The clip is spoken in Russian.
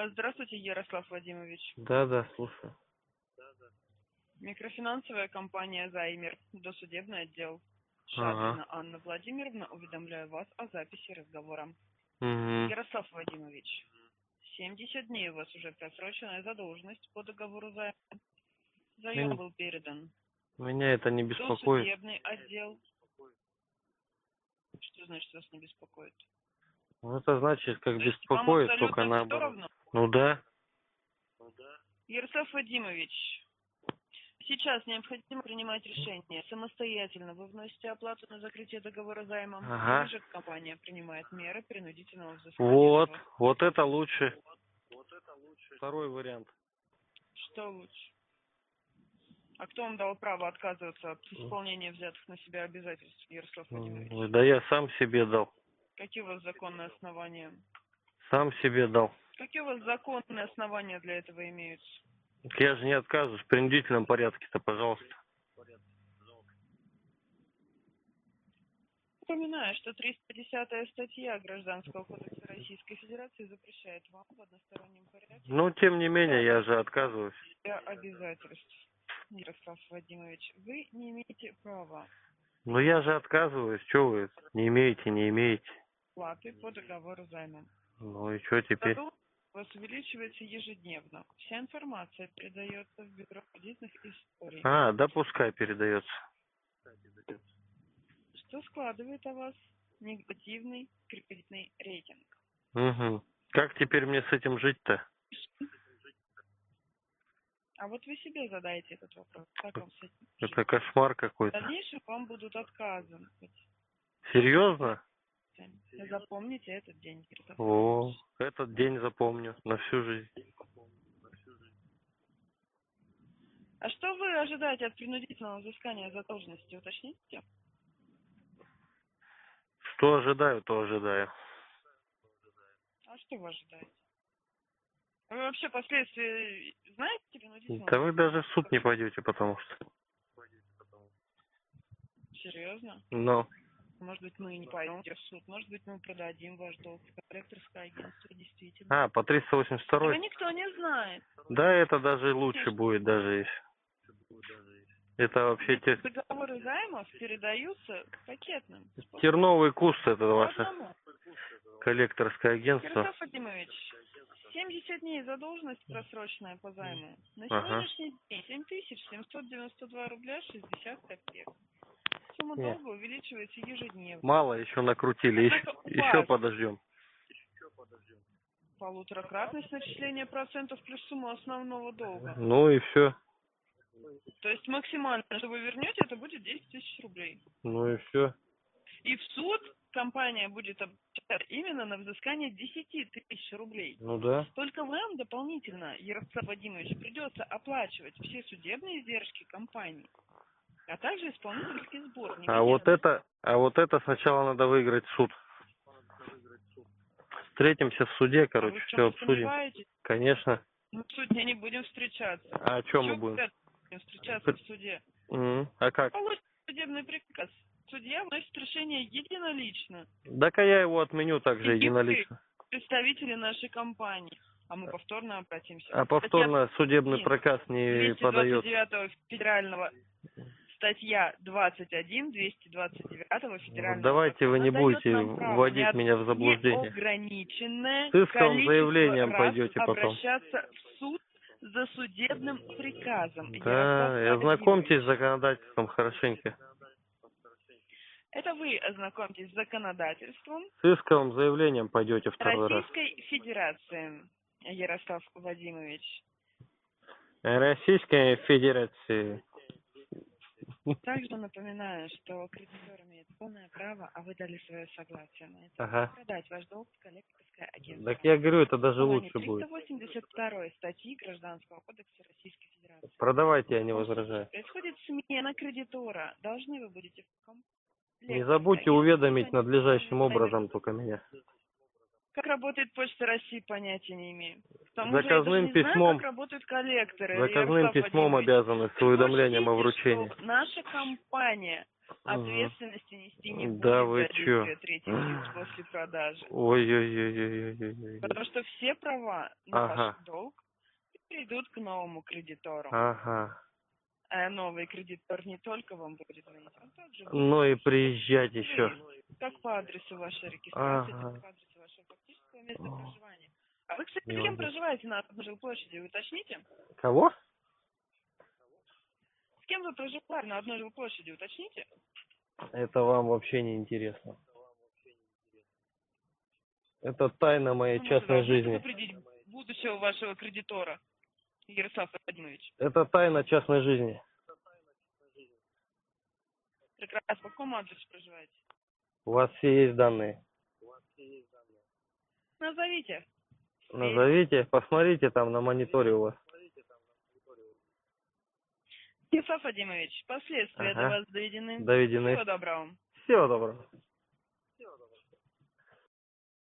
Здравствуйте, Ярослав Вадимович. Да, слушаю. Микрофинансовая компания «Займер», досудебный отдел. Ага. Шадрина Анна Владимировна, уведомляю вас о записи разговора. Угу. Ярослав Вадимович, 70 дней у вас уже просроченная задолженность по договору займа. Заем был передан. Меня это не беспокоит. Досудебный отдел. Что значит вас не беспокоит? Ну, это значит, как То есть беспокоит, вам только абсолютно все наоборот. равно? Ну да. Ярослав Вадимович, сейчас необходимо принимать решение. Самостоятельно вы вносите оплату на закрытие договора займа, Ага. или же компания принимает меры принудительного взыскания. Вот это лучше. Второй вариант. Что лучше? А кто вам дал право отказываться от исполнения взятых на себя обязательств, Ярослав Владимирович? Да я сам себе дал. Какие у вас законные основания? Сам себе дал. Какие у вас законные основания для этого имеются? Я же не отказываюсь в принудительном порядке-то, пожалуйста. Напоминаю, что 310 статья Гражданского кодекса Российской Федерации запрещает вам в одностороннем порядке. Ну, тем не менее, я же отказываюсь. Обязательств. Ярослав Вадимович, вы не имеете права Ну, я же отказываюсь. Что вы не имеете? платы по договору займа. Ну и что теперь? Задолженность у вас увеличивается ежедневно. Вся информация передается в Бюро кредитных историй. Да пускай передается. Что складывает о вас негативный кредитный рейтинг. Угу. Как теперь мне с этим жить-то? А вот вы себе задаете этот вопрос. Как вам с этим жить? Это кошмар В какой-то. дальнейшем вам будут отказывать. Серьезно? Запомните этот день. О, этот день запомню на всю жизнь. А что вы ожидаете от принудительного взыскания задолженности, уточните? Что ожидаю, то ожидаю. А что вы ожидаете? Вы вообще последствия знаете принудительного? Да вы даже в суд не пойдете, потому что. Серьезно? Но. Может быть, мы не пойдем в суд, может быть, мы продадим ваш долг в коллекторское агентство, действительно. По 382? Этого никто не знает. Да, это даже лучше будет, даже если. Это вообще Договоры займов передаются пакетным. терновый куст, это По ваше одному. коллекторское агентство. Ярослав Вадимович, 70 дней задолженность просроченная по займу. На сегодняшний день 7792 рубля 60 копеек. Сумма долга увеличивается ежедневно. Мало еще накрутили. Еще подождем. Полуторакратность начисления процентов плюс сумма основного долга. Ну и все. То есть максимально, что вы вернете, это будет 10 тысяч рублей. Ну и все. И в суд компания будет обращаться именно на взыскание 10 тысяч рублей. Ну да. Только вам дополнительно, Ярослав Вадимович, придется оплачивать все судебные издержки компании, а также исполнительский сбор. А вот это сначала надо выиграть суд. Встретимся в суде, короче, все обсудим. Конечно. Мы в суде не будем встречаться. А о чем мы будем? Встречаться в суде. А как? Получит судебный приказ. Судья вносит решение единолично. Так-ка я его отменю также единолично. Представители нашей компании. А мы повторно обратимся. А повторно судебный приказ не подает. 229 федерального статья 21, 229 федерального. Давайте вы не будете вводить меня в заблуждение. Неограниченное С исковым заявлением пойдете потом. Обращаться в суд за судебным приказом. Да, и ознакомьтесь с законодательством хорошенько. Это вы ознакомьтесь с законодательством. С исковым заявлением пойдете второй раз. Российской Федерации, Ярослав Вадимович. Российской Федерации. Также напоминаю, что кредитор имеет полное право, а вы дали свое согласие на это, продать ваш долг в коллекторское агентство. Так я говорю, это даже лучше будет. 382 статьи Гражданского кодекса Российской Федерации. Продавайте, я не возражаю. Происходит смена кредитора. Должны вы будете не забудьте уведомить надлежащим образом только меня. Как работает Почта России, понятия не имею. Заказным письмом, как работают коллекторы. заказным письмом обязаны с уведомлением о вручении. Наша компания Ответственности нести не будет Да за вы чё? действия третьих лиц после продажи. Ой-ой-ой-ой-ой-ой. Потому что все права на Ага. ваш долг перейдут к новому кредитору. Ага. А новый кредитор не только вам будет звонить, он также будет Ну и приезжать еще. звонить как по адресу вашей регистрации, так и Ага. по адресу вашего фактического места проживания. А вы, кстати, с кем Молодец. проживаете на одной жилплощади, уточните? Кого? С кем вы проживаете на одной жилплощади, уточните? Это вам вообще не интересно. Это тайна моей Ну, может, частной должны жизни. предупредить будущего вашего кредитора, Ярослав Владимирович. Это тайна частной жизни. Прекрасно. По какому адресу проживаете? У вас все есть данные. Назовите. Назовите, посмотрите там на мониторе у вас. Ярослав Владимирович, последствия до Ага. вас доведены. Доведены. Всего доброго. Всего доброго.